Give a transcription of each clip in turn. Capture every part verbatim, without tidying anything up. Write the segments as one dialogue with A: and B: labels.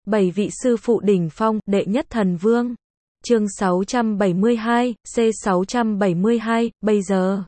A: Bảy vị sư phụ đỉnh phong, đệ nhất thần vương. Chương sáu trăm bảy mươi hai, C sáu trăm bảy mươi hai, bây giờ.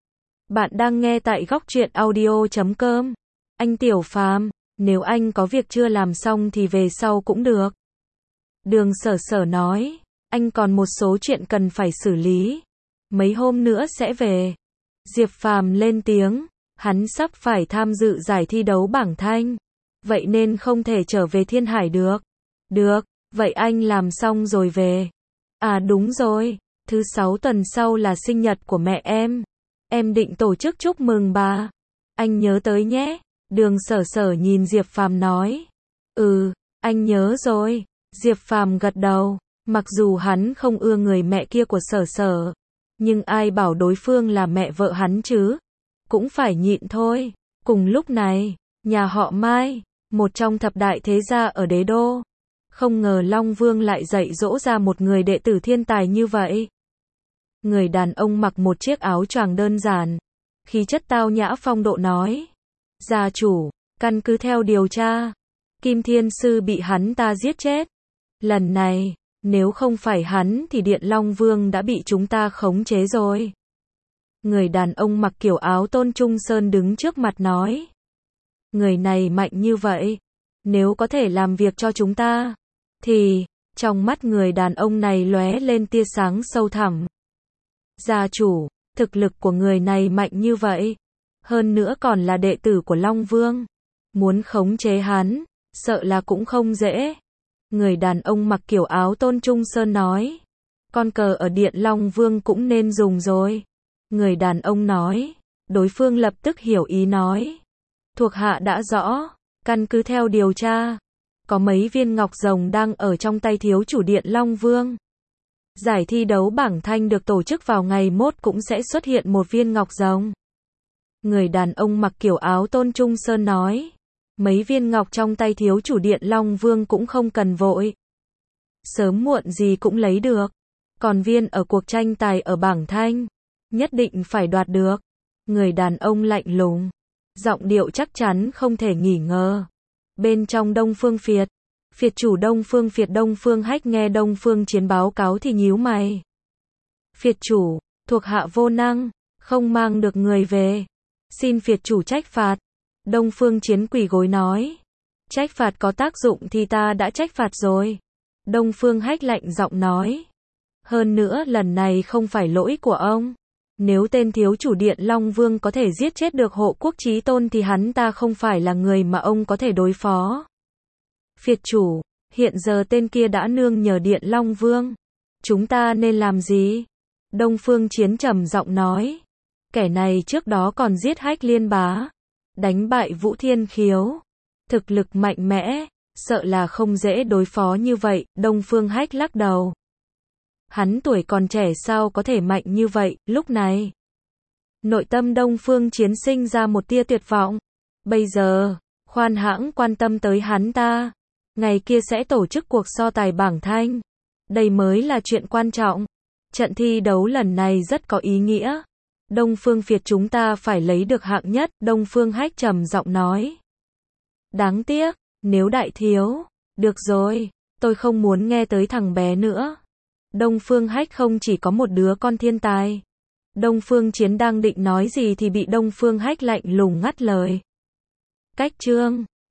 A: Bạn đang nghe tại góc truyện audio chấm com. Anh Tiểu Phàm, nếu anh có việc chưa làm xong thì về sau cũng được. Đường Sở Sở nói, anh còn một số chuyện cần phải xử lý. Mấy hôm nữa sẽ về. Diệp Phàm lên tiếng, hắn sắp phải tham dự giải thi đấu bảng thanh. Vậy nên không thể trở về Thiên Hải được. Được, vậy anh làm xong rồi về. À đúng rồi, thứ sáu tuần sau là sinh nhật của mẹ em. Em định tổ chức chúc mừng bà. Anh nhớ tới nhé. Đường Sở Sở nhìn Diệp Phàm nói. Ừ, anh nhớ rồi. Diệp Phàm gật đầu. Mặc dù hắn không ưa người mẹ kia của Sở Sở, nhưng ai bảo đối phương là mẹ vợ hắn chứ. Cũng phải nhịn thôi. Cùng lúc này, nhà họ Mai, một trong thập đại thế gia ở đế đô. Không ngờ Long Vương lại dạy dỗ ra một người đệ tử thiên tài như vậy. Người đàn ông mặc một chiếc áo choàng đơn giản, khí chất tao nhã phong độ nói. Gia chủ, căn cứ theo điều tra, Kim Thiên Sư bị hắn ta giết chết. Lần này, nếu không phải hắn thì Điện Long Vương đã bị chúng ta khống chế rồi. Người đàn ông mặc kiểu áo Tôn Trung Sơn đứng trước mặt nói. Người này mạnh như vậy, nếu có thể làm việc cho chúng ta, thì, trong mắt người đàn ông này lóe lên tia sáng sâu thẳm. Gia chủ, thực lực của người này mạnh như vậy, hơn nữa còn là đệ tử của Long Vương. Muốn khống chế hắn, sợ là cũng không dễ. Người đàn ông mặc kiểu áo Tôn Trung Sơn nói. Con cờ ở Điện Long Vương cũng nên dùng rồi. Người đàn ông nói. Đối phương lập tức hiểu ý nói. Thuộc hạ đã rõ, căn cứ theo điều tra, có mấy viên ngọc rồng đang ở trong tay thiếu chủ Điện Long Vương. Giải thi đấu bảng thanh được tổ chức vào ngày mốt cũng sẽ xuất hiện một viên ngọc rồng. Người đàn ông mặc kiểu áo Tôn Trung Sơn nói. Mấy viên ngọc trong tay thiếu chủ Điện Long Vương cũng không cần vội. Sớm muộn gì cũng lấy được. Còn viên ở cuộc tranh tài ở bảng thanh, nhất định phải đoạt được. Người đàn ông lạnh lùng, giọng điệu chắc chắn không thể nghi ngờ. Bên trong Đông Phương Phiệt, Phiệt chủ Đông Phương Phiệt Đông Phương Hách nghe Đông Phương Chiến báo cáo thì nhíu mày. Phiệt chủ, thuộc hạ vô năng, không mang được người về. Xin Phiệt chủ trách phạt. Đông Phương Chiến quỳ gối nói. Trách phạt có tác dụng thì ta đã trách phạt rồi. Đông Phương Hách lạnh giọng nói. Hơn nữa lần này không phải lỗi của ông. Nếu tên thiếu chủ Điện Long Vương có thể giết chết được hộ quốc chí tôn thì hắn ta không phải là người mà ông có thể đối phó. Phiệt chủ, hiện giờ tên kia đã nương nhờ Điện Long Vương. Chúng ta nên làm gì? Đông Phương Chiến trầm giọng nói. Kẻ này trước đó còn giết Hách Liên Bá, đánh bại Vũ Thiên Khiếu. Thực lực mạnh mẽ, sợ là không dễ đối phó như vậy. Đông Phương Hách lắc đầu. Hắn tuổi còn trẻ sao có thể mạnh như vậy. Lúc này, nội tâm Đông Phương Chiến sinh ra một tia tuyệt vọng. Bây giờ, khoan hãng quan tâm tới hắn ta. Ngày kia sẽ tổ chức cuộc so tài bảng thanh. Đây mới là chuyện quan trọng. Trận thi đấu lần này rất có ý nghĩa. Đông Phương Phiệt chúng ta phải lấy được hạng nhất. Đông Phương Hách trầm giọng nói. Đáng tiếc, nếu đại thiếu. Được rồi, tôi không muốn nghe tới thằng bé nữa. Đông Phương Hách không chỉ có một đứa con thiên tài. Đông Phương Chiến đang định nói gì thì bị Đông Phương Hách lạnh lùng ngắt lời. Cách chương